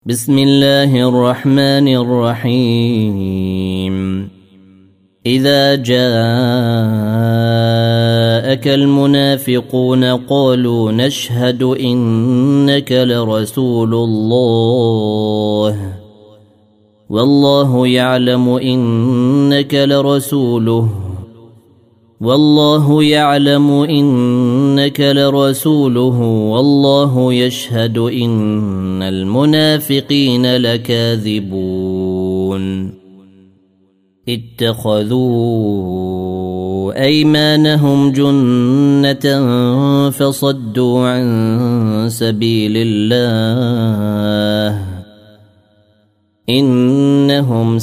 بسم الله الرحمن الرحيم. إذا جاءك المنافقون قالوا نشهد إنك لرسول الله والله يعلم إنك لرسوله والله يشهد إن المنافقين لكاذبون. اتخذوا أيمانهم جنة فصدوا عن سبيل الله إنهم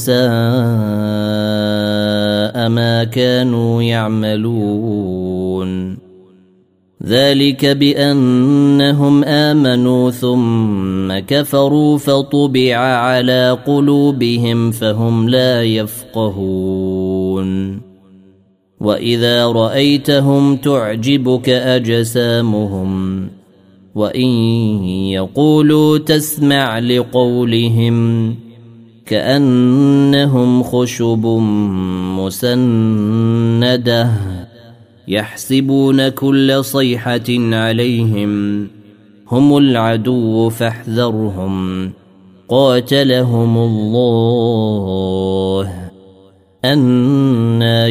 ساء ما كانوا يعملون. ذلك بأنهم آمنوا ثم كفروا فطبع على قلوبهم فهم لا يفقهون. وإذا رأيتهم تعجبك أجسامهم وإن يقولوا تسمع لقولهم كأنهم خشب مسندة يحسبون كل صيحة عليهم هم العدو فاحذرهم قاتلهم الله أنى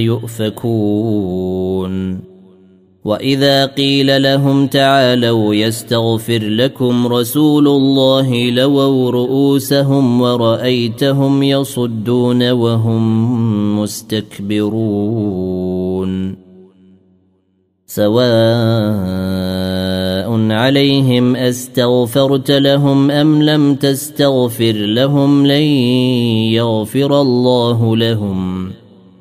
يؤفكون. وإذا قيل لهم تعالوا يستغفر لكم رسول الله لووا رؤوسهم ورأيتهم يصدون وهم مستكبرون. سواء عليهم أستغفرت لهم أم لم تستغفر لهم لن يغفر الله لهم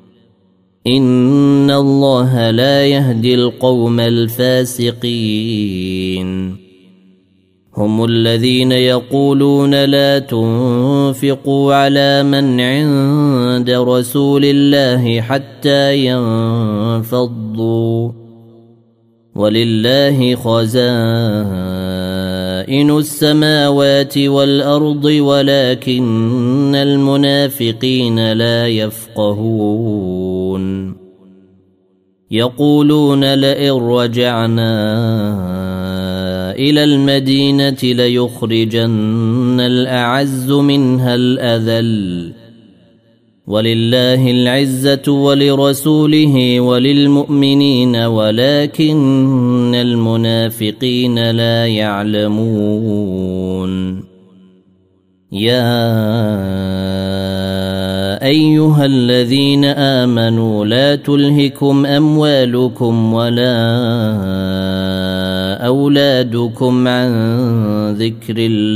إن الله لا يهدي القوم الفاسقين. هم الذين يقولون لا تنفقوا على من عند رسول الله حتى ينفضوا ولله خزائن السماوات والأرض ولكن المنافقين لا يفقهون. يقولون لئن رجعنا إلى المدينة ليخرجن الأعز منها الأذل ولله العزة ولرسوله وللمؤمنين ولكن المنافقين لا يعلمون. يا أيها الذين آمنوا لا تلهكم أموالكم ولا أولادكم عن ذكر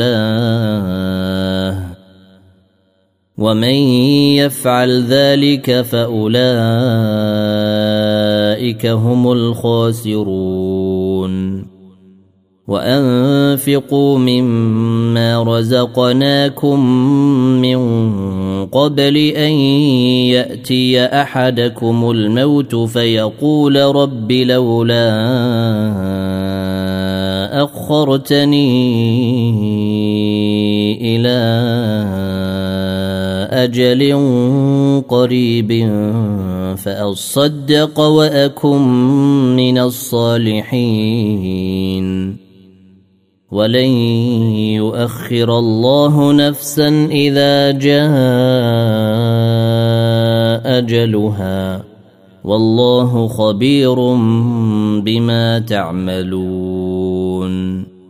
الله ومن يفعل ذلك فأولئك هم الخاسرون. وأنفقوا مما رزقناكم من قبل أن يأتي أحدكم الموت فيقول رب لولا أخرتني إلى أجل قريب فأصدق وأكن من الصالحين ولن يؤخر الله نفسا إذا جاء أجلها والله خبير بما تعملون.